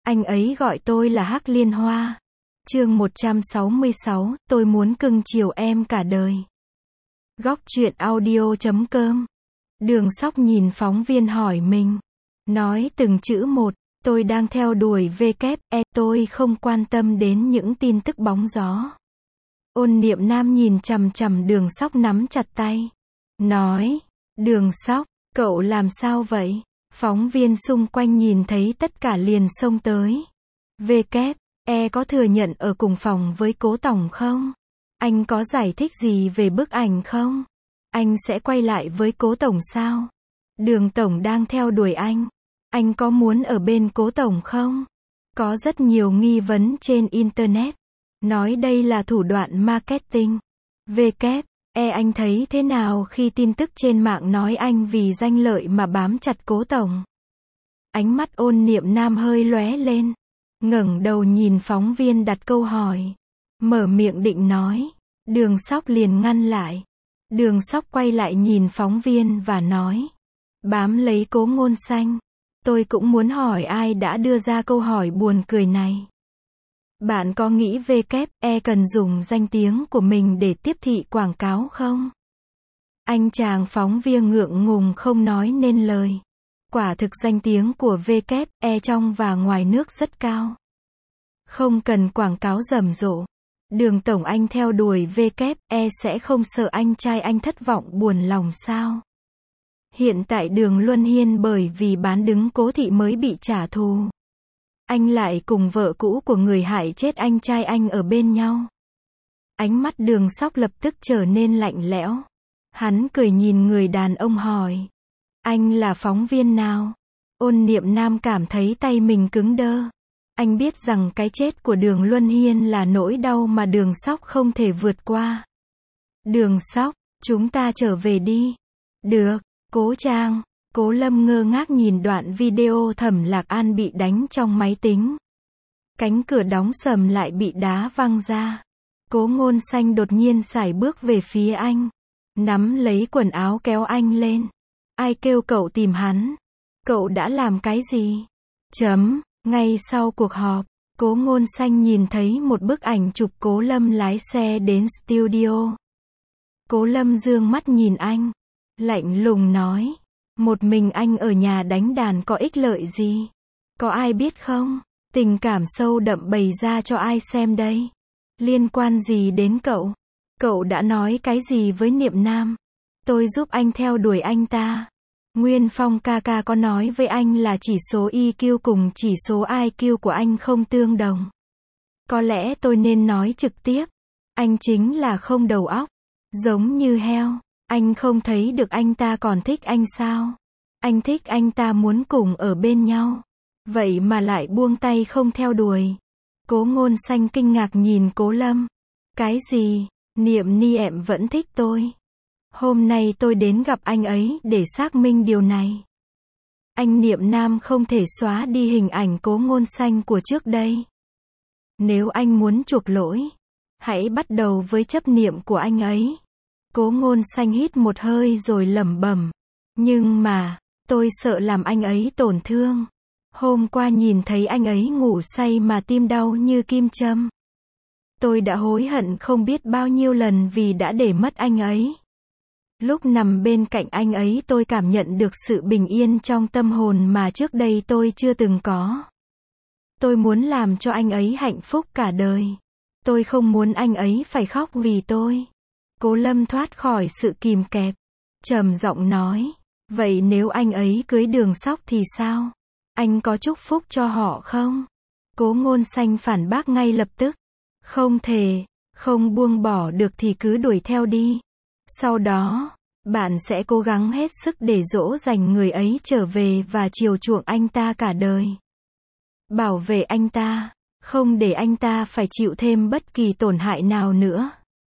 Anh ấy gọi tôi là Hắc Liên Hoa. Chương 166, tôi muốn cưng chiều em cả đời. Góc truyện audio.com. Đường Sóc nhìn phóng viên hỏi mình. Nói từng chữ một, tôi đang theo đuổi WE, tôi không quan tâm đến những tin tức bóng gió. Ôn Niệm Nam nhìn chằm chằm Đường Sóc nắm chặt tay. Nói, Đường Sóc, cậu làm sao vậy? Phóng viên xung quanh nhìn thấy tất cả liền xông tới. WE có thừa nhận ở cùng phòng với Cố Tổng không? Anh có giải thích gì về bức ảnh không? Anh sẽ quay lại với Cố Tổng sao? Đường Tổng đang theo đuổi anh có muốn ở bên Cố Tổng không? Có rất nhiều nghi vấn trên Internet. Nói đây là thủ đoạn marketing. WE, anh thấy thế nào khi tin tức trên mạng nói anh vì danh lợi mà bám chặt Cố Tổng? Ánh mắt Ôn Niệm Nam hơi lóe lên. Ngẩng đầu nhìn phóng viên đặt câu hỏi. Mở miệng định nói. Đường Sóc liền ngăn lại. Đường Sóc quay lại nhìn phóng viên và nói. Bám lấy Cố Ngôn Xanh. Tôi cũng muốn hỏi ai đã đưa ra câu hỏi buồn cười này. Bạn có nghĩ WE cần dùng danh tiếng của mình để tiếp thị quảng cáo không? Anh chàng phóng viên ngượng ngùng không nói nên lời. Quả thực danh tiếng của WE trong và ngoài nước rất cao. Không cần quảng cáo rầm rộ. Đường Tổng anh theo đuổi WE sẽ không sợ anh trai anh thất vọng buồn lòng sao? Hiện tại Đường Luân Hiên bởi vì bán đứng Cố Thị mới bị trả thù. Anh lại cùng vợ cũ của người hại chết anh trai anh ở bên nhau. Ánh mắt Đường Sóc lập tức trở nên lạnh lẽo. Hắn cười nhìn người đàn ông hỏi. Anh là phóng viên nào? Ôn Niệm Nam cảm thấy tay mình cứng đơ. Anh biết rằng cái chết của Đường Luân Hiên là nỗi đau mà Đường Sóc không thể vượt qua. Đường Sóc, chúng ta trở về đi. Được, Cố Trang. Cố Lâm ngơ ngác nhìn đoạn video Thẩm Lạc An bị đánh trong máy tính. Cánh cửa đóng sầm lại bị đá văng ra. Cố Ngôn Xanh đột nhiên sải bước về phía anh. Nắm lấy quần áo kéo anh lên. Ai kêu cậu tìm hắn? Cậu đã làm cái gì? Ngay sau cuộc họp, Cố Ngôn Xanh nhìn thấy một bức ảnh chụp Cố Lâm lái xe đến studio. Cố Lâm dương mắt nhìn anh. Lạnh lùng nói. Một mình anh ở nhà đánh đàn có ích lợi gì? Có ai biết không? Tình cảm sâu đậm bày ra cho ai xem đây? Liên quan gì đến cậu? Cậu đã nói cái gì với Niệm Nam? Tôi giúp anh theo đuổi anh ta. Nguyên Phong ca ca có nói với anh là chỉ số EQ cùng chỉ số IQ của anh không tương đồng. Có lẽ tôi nên nói trực tiếp. Anh chính là không đầu óc. Giống như heo. Anh không thấy được anh ta còn thích anh sao? Anh thích anh ta muốn cùng ở bên nhau. Vậy mà lại buông tay không theo đuổi. Cố Ngôn Xanh kinh ngạc nhìn Cố Lâm. Cái gì? Niệm vẫn thích tôi. Hôm nay tôi đến gặp anh ấy để xác minh điều này. Anh Niệm Nam không thể xóa đi hình ảnh Cố Ngôn Xanh của trước đây. Nếu anh muốn chuộc lỗi, hãy bắt đầu với chấp niệm của anh ấy. Cố Ngôn Xanh hít một hơi rồi lẩm bẩm. Nhưng mà, tôi sợ làm anh ấy tổn thương. Hôm qua nhìn thấy anh ấy ngủ say mà tim đau như kim châm. Tôi đã hối hận không biết bao nhiêu lần vì đã để mất anh ấy. Lúc nằm bên cạnh anh ấy tôi cảm nhận được sự bình yên trong tâm hồn mà trước đây tôi chưa từng có. Tôi muốn làm cho anh ấy hạnh phúc cả đời. Tôi không muốn anh ấy phải khóc vì tôi. Cố Lâm thoát khỏi sự kìm kẹp. Trầm giọng nói. Vậy nếu anh ấy cưới Đường Sóc thì sao? Anh có chúc phúc cho họ không? Cố Ngôn Xanh phản bác ngay lập tức. Không thể, không buông bỏ được thì cứ đuổi theo đi. Sau đó, bạn sẽ cố gắng hết sức để dỗ dành người ấy trở về và chiều chuộng anh ta cả đời. Bảo vệ anh ta, không để anh ta phải chịu thêm bất kỳ tổn hại nào nữa.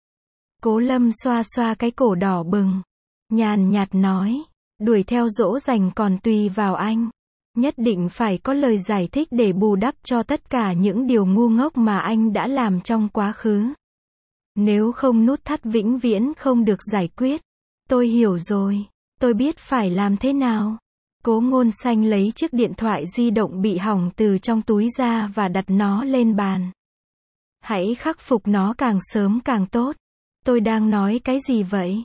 Cố Lâm xoa xoa cái cổ đỏ bừng. Nhàn nhạt nói. Đuổi theo dỗ dành còn tùy vào anh. Nhất định phải có lời giải thích để bù đắp cho tất cả những điều ngu ngốc mà anh đã làm trong quá khứ. Nếu không nút thắt vĩnh viễn không được giải quyết. Tôi hiểu rồi. Tôi biết phải làm thế nào. Cố Ngôn Xanh lấy chiếc điện thoại di động bị hỏng từ trong túi ra và đặt nó lên bàn. Hãy khắc phục nó càng sớm càng tốt. Tôi đang nói cái gì vậy?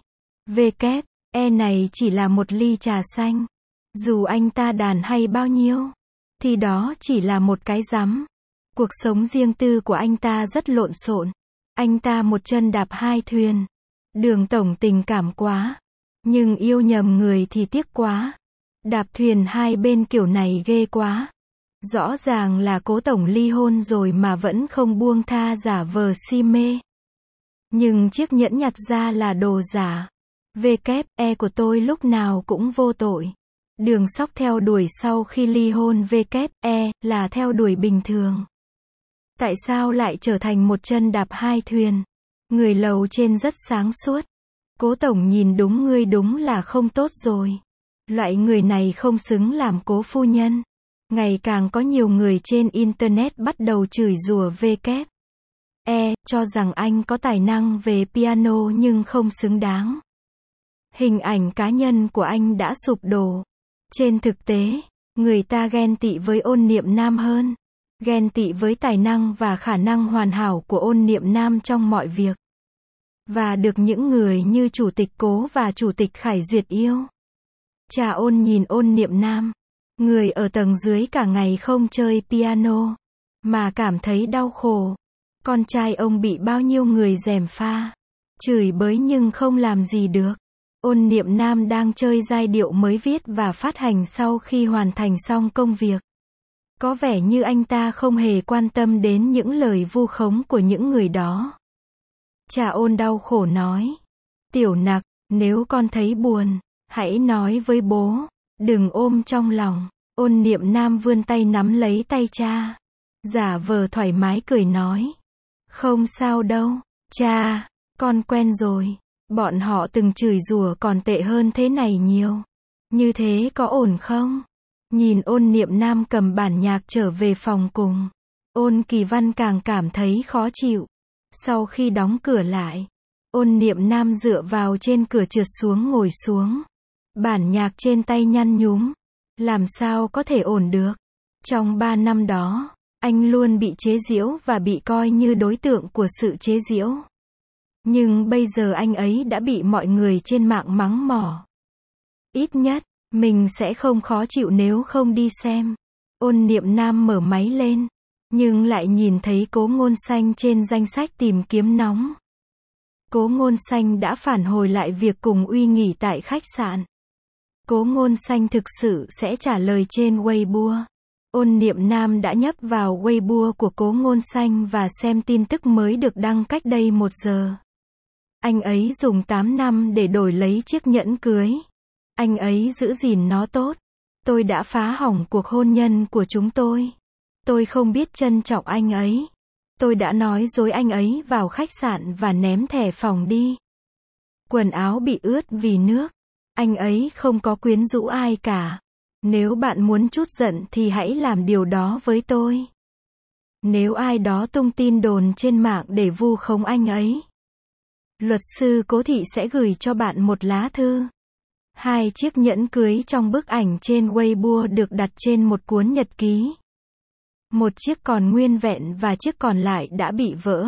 E này chỉ là một ly trà xanh. Dù anh ta đàn hay bao nhiêu, thì đó chỉ là một cái rắm. Cuộc sống riêng tư của anh ta rất lộn xộn. Anh ta một chân đạp hai thuyền. Đường tổng tình cảm quá. Nhưng yêu nhầm người thì tiếc quá. Đạp thuyền hai bên kiểu này ghê quá. Rõ ràng là cố tổng ly hôn rồi mà vẫn không buông tha, giả vờ si mê. Nhưng chiếc nhẫn nhặt ra là đồ giả. E của tôi lúc nào cũng vô tội. Đường Sóc theo đuổi sau khi ly hôn E là theo đuổi bình thường. Tại sao lại trở thành một chân đạp hai thuyền? Người lầu trên rất sáng suốt. Cố tổng nhìn đúng ngươi đúng là không tốt rồi. Loại người này không xứng làm cố phu nhân. Ngày càng có nhiều người trên Internet bắt đầu chửi rủa E, cho rằng anh có tài năng về piano nhưng không xứng đáng. Hình ảnh cá nhân của anh đã sụp đổ. Trên thực tế, người ta ghen tị với Ôn Niệm Nam hơn. Ghen tị với tài năng và khả năng hoàn hảo của Ôn Niệm Nam trong mọi việc. Và được những người như Chủ tịch Cố và Chủ tịch Khải Duyệt yêu. Cha Ôn nhìn Ôn Niệm Nam, người ở tầng dưới cả ngày không chơi piano, mà cảm thấy đau khổ. Con trai ông bị bao nhiêu người gièm pha, chửi bới nhưng không làm gì được. Ôn Niệm Nam đang chơi giai điệu mới viết và phát hành sau khi hoàn thành xong công việc. Có vẻ như anh ta không hề quan tâm đến những lời vu khống của những người đó. Cha Ôn đau khổ nói. Tiểu Nặc, nếu con thấy buồn, hãy nói với bố, đừng ôm trong lòng. Ôn Niệm Nam vươn tay nắm lấy tay cha. Giả vờ thoải mái cười nói. Không sao đâu, cha, con quen rồi. Bọn họ từng chửi rủa còn tệ hơn thế này nhiều. Như thế có ổn không? Nhìn Ôn Niệm Nam cầm bản nhạc trở về phòng cùng. Ôn Kỳ Văn càng cảm thấy khó chịu. Sau khi đóng cửa lại, Ôn Niệm Nam dựa vào trên cửa trượt xuống ngồi xuống. Bản nhạc trên tay nhăn nhúm. Làm sao có thể ổn được? Trong 3 năm đó, anh luôn bị chế giễu và bị coi như đối tượng của sự chế giễu. Nhưng bây giờ anh ấy đã bị mọi người trên mạng mắng mỏ. Ít nhất, mình sẽ không khó chịu nếu không đi xem. Ôn Niệm Nam mở máy lên, nhưng lại nhìn thấy Cố Ngôn Xanh trên danh sách tìm kiếm nóng. Cố Ngôn Xanh đã phản hồi lại việc cùng Uy nghỉ tại khách sạn. Cố Ngôn Xanh thực sự sẽ trả lời trên Weibo. Ôn Niệm Nam đã nhấp vào Weibo của Cố Ngôn Xanh và xem tin tức mới được đăng cách đây 1 giờ. Anh ấy dùng 8 năm để đổi lấy chiếc nhẫn cưới. Anh ấy giữ gìn nó tốt. Tôi đã phá hỏng cuộc hôn nhân của chúng tôi. Tôi không biết trân trọng anh ấy. Tôi đã nói dối anh ấy vào khách sạn và ném thẻ phòng đi. Quần áo bị ướt vì nước. Anh ấy không có quyến rũ ai cả. Nếu bạn muốn trút giận thì hãy làm điều đó với tôi. Nếu ai đó tung tin đồn trên mạng để vu khống anh ấy, luật sư Cố Thị sẽ gửi cho bạn một lá thư. 2 chiếc nhẫn cưới trong bức ảnh trên Weibo được đặt trên một cuốn nhật ký. Một chiếc còn nguyên vẹn và chiếc còn lại đã bị vỡ.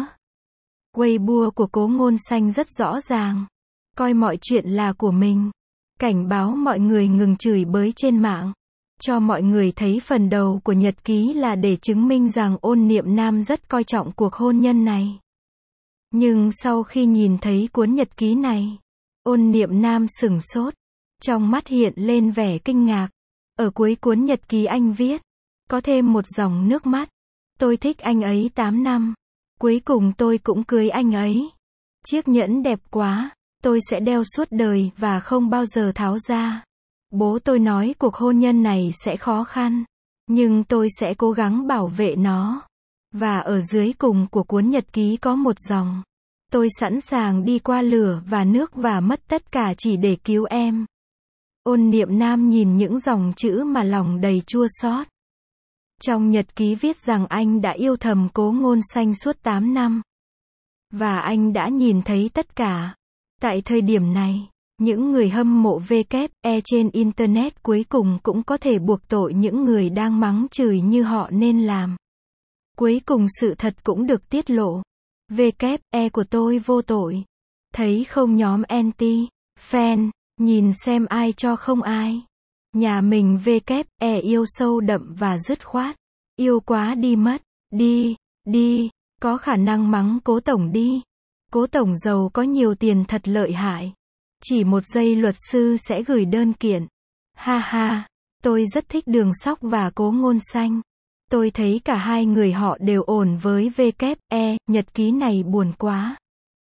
Weibo của Cố Ngôn Xanh rất rõ ràng. Coi mọi chuyện là của mình. Cảnh báo mọi người ngừng chửi bới trên mạng. Cho mọi người thấy phần đầu của nhật ký là để chứng minh rằng Ôn Niệm Nam rất coi trọng cuộc hôn nhân này. Nhưng sau khi nhìn thấy cuốn nhật ký này, Ôn Niệm Nam sửng sốt. Trong mắt hiện lên vẻ kinh ngạc. Ở cuối cuốn nhật ký anh viết, có thêm một dòng nước mắt. Tôi thích anh ấy 8 năm. Cuối cùng tôi cũng cưới anh ấy. Chiếc nhẫn đẹp quá. Tôi sẽ đeo suốt đời và không bao giờ tháo ra. Bố tôi nói cuộc hôn nhân này sẽ khó khăn. Nhưng tôi sẽ cố gắng bảo vệ nó. Và ở dưới cùng của cuốn nhật ký có một dòng. Tôi sẵn sàng đi qua lửa và nước và mất tất cả chỉ để cứu em. Ôn Niệm Nam nhìn những dòng chữ mà lòng đầy chua xót. Trong nhật ký viết rằng anh đã yêu thầm Cố Ngôn Xanh suốt 8 năm. Và anh đã nhìn thấy tất cả. Tại thời điểm này, Những người hâm mộ VKE trên Internet cuối cùng cũng có thể buộc tội những người đang mắng chửi như họ nên làm. Cuối cùng sự thật cũng được tiết lộ. VKE của tôi vô tội. Thấy không nhóm anti-fan, nhìn xem ai cho không ai. Nhà mình VKE yêu sâu đậm và dứt khoát. Yêu quá đi mất. Đi, có khả năng mắng cố tổng đi. Cố tổng giàu có nhiều tiền thật lợi hại. Chỉ một giây luật sư sẽ gửi đơn kiện. Ha ha, tôi rất thích Đường Sóc và Cố Ngôn Xanh. Tôi thấy cả hai người họ đều ổn với VKE, nhật ký này buồn quá.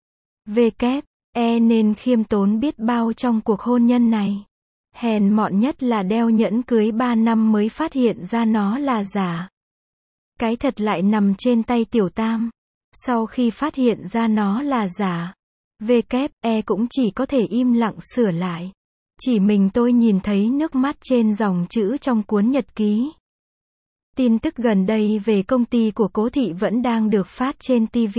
VKE nên khiêm tốn biết bao trong cuộc hôn nhân này. Hèn mọn nhất là đeo nhẫn cưới 3 năm mới phát hiện ra nó là giả. Cái thật lại nằm trên tay Tiểu Tam. Sau khi phát hiện ra nó là giả, VKE cũng chỉ có thể im lặng sửa lại. Chỉ mình tôi nhìn thấy nước mắt trên dòng chữ trong cuốn nhật ký. Tin tức gần đây về công ty của Cố Thị vẫn đang được phát trên TV.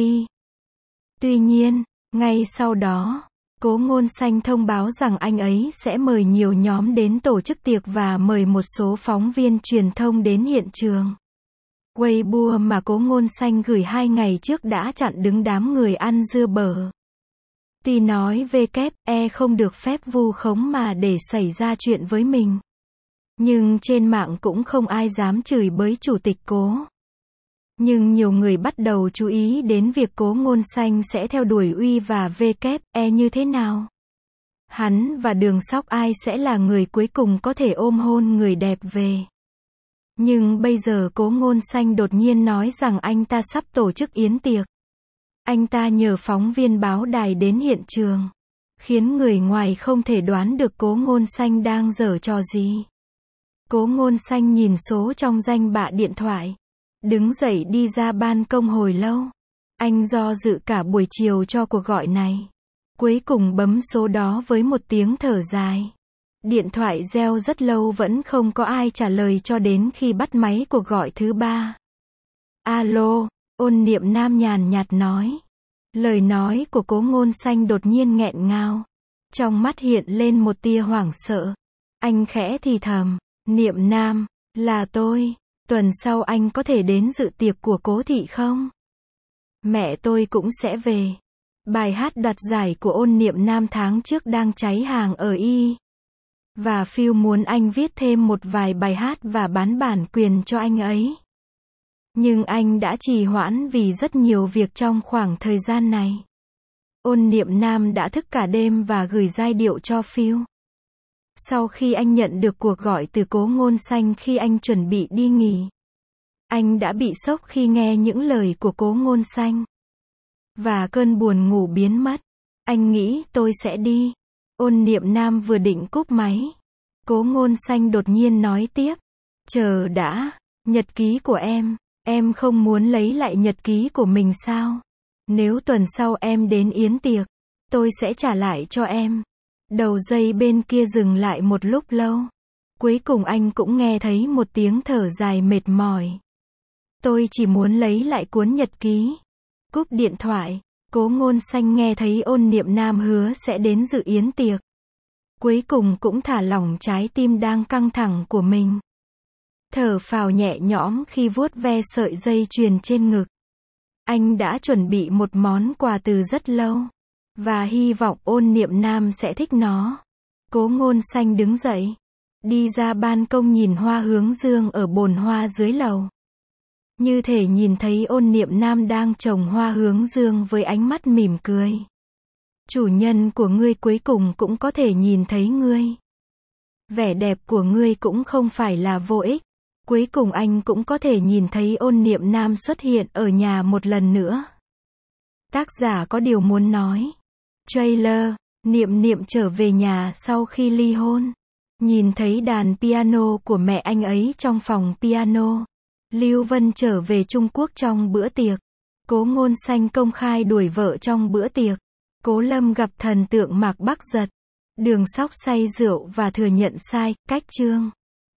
Tuy nhiên, ngay sau đó, Cố Ngôn Xanh thông báo rằng anh ấy sẽ mời nhiều nhóm đến tổ chức tiệc và mời một số phóng viên truyền thông đến hiện trường. Weibo mà Cố Ngôn Xanh gửi 2 ngày trước đã chặn đứng đám người ăn dưa bở. Tuy nói VKE không được phép vu khống mà để xảy ra chuyện với mình. Nhưng trên mạng cũng không ai dám chửi bới chủ tịch Cố. Nhưng nhiều người bắt đầu chú ý đến việc Cố Ngôn Xanh sẽ theo đuổi Uy và VKE như thế nào. Hắn và Đường Sóc ai sẽ là người cuối cùng có thể ôm hôn người đẹp về. Nhưng bây giờ Cố Ngôn Xanh đột nhiên nói rằng anh ta sắp tổ chức yến tiệc. Anh ta nhờ phóng viên báo đài đến hiện trường, khiến người ngoài không thể đoán được Cố Ngôn Xanh đang giở trò gì. Cố Ngôn Xanh nhìn số trong danh bạ điện thoại, đứng dậy đi ra ban công hồi lâu. Anh do dự cả buổi chiều cho cuộc gọi này. Cuối cùng bấm số đó với một tiếng thở dài. Điện thoại reo rất lâu vẫn không có ai trả lời cho đến khi bắt máy cuộc gọi thứ 3. Alo, Ôn Niệm Nam nhàn nhạt nói. Lời nói của Cố Ngôn Xanh đột nhiên nghẹn ngào. Trong mắt hiện lên một tia hoảng sợ. Anh khẽ thì thầm, Niệm Nam, là tôi. Tuần sau anh có thể đến dự tiệc của Cố Thị không? Mẹ tôi cũng sẽ về. Bài hát đoạt giải của Ôn Niệm Nam tháng trước đang cháy hàng ở Y. Và Phil muốn anh viết thêm một vài bài hát và bán bản quyền cho anh ấy. Nhưng anh đã trì hoãn vì rất nhiều việc trong khoảng thời gian này. Ôn Niệm Nam đã thức cả đêm và gửi giai điệu cho Phil. Sau khi anh nhận được cuộc gọi từ Cố Ngôn Xanh khi anh chuẩn bị đi nghỉ, anh đã bị sốc khi nghe những lời của Cố Ngôn Xanh. Và cơn buồn ngủ biến mất. Anh nghĩ tôi sẽ đi. Ôn Niệm Nam vừa định cúp máy. Cố Ngôn Xanh đột nhiên nói tiếp. Chờ đã, nhật ký của em không muốn lấy lại nhật ký của mình sao? Nếu tuần sau em đến yến tiệc, tôi sẽ trả lại cho em. Đầu dây bên kia dừng lại một lúc lâu. Cuối cùng anh cũng nghe thấy một tiếng thở dài mệt mỏi. Tôi chỉ muốn lấy lại cuốn nhật ký. Cúp điện thoại, Cố Ngôn Xanh nghe thấy Ôn Niệm Nam hứa sẽ đến dự yến tiệc. Cuối cùng cũng thả lỏng trái tim đang căng thẳng của mình. Thở phào nhẹ nhõm khi vuốt ve sợi dây chuyền trên ngực. Anh đã chuẩn bị một món quà từ rất lâu. Và hy vọng Ôn Niệm Nam sẽ thích nó. Cố Ngôn Xanh đứng dậy. Đi ra ban công nhìn hoa hướng dương ở bồn hoa dưới lầu. Như thể nhìn thấy Ôn Niệm Nam đang trồng hoa hướng dương với ánh mắt mỉm cười. Chủ nhân của ngươi cuối cùng cũng có thể nhìn thấy ngươi. Vẻ đẹp của ngươi cũng không phải là vô ích. Cuối cùng anh cũng có thể nhìn thấy Ôn Niệm Nam xuất hiện ở nhà một lần nữa. Tác giả có điều muốn nói. Trailer, Niệm Niệm trở về nhà sau khi ly hôn. Nhìn thấy đàn piano của mẹ anh ấy trong phòng piano. Lưu Vân trở về Trung Quốc trong bữa tiệc. Cố Ngôn Xanh công khai đuổi vợ trong bữa tiệc. Cố Lâm gặp thần tượng Mạc Bắc Giật. Đường Sóc say rượu và thừa nhận sai, cách chương.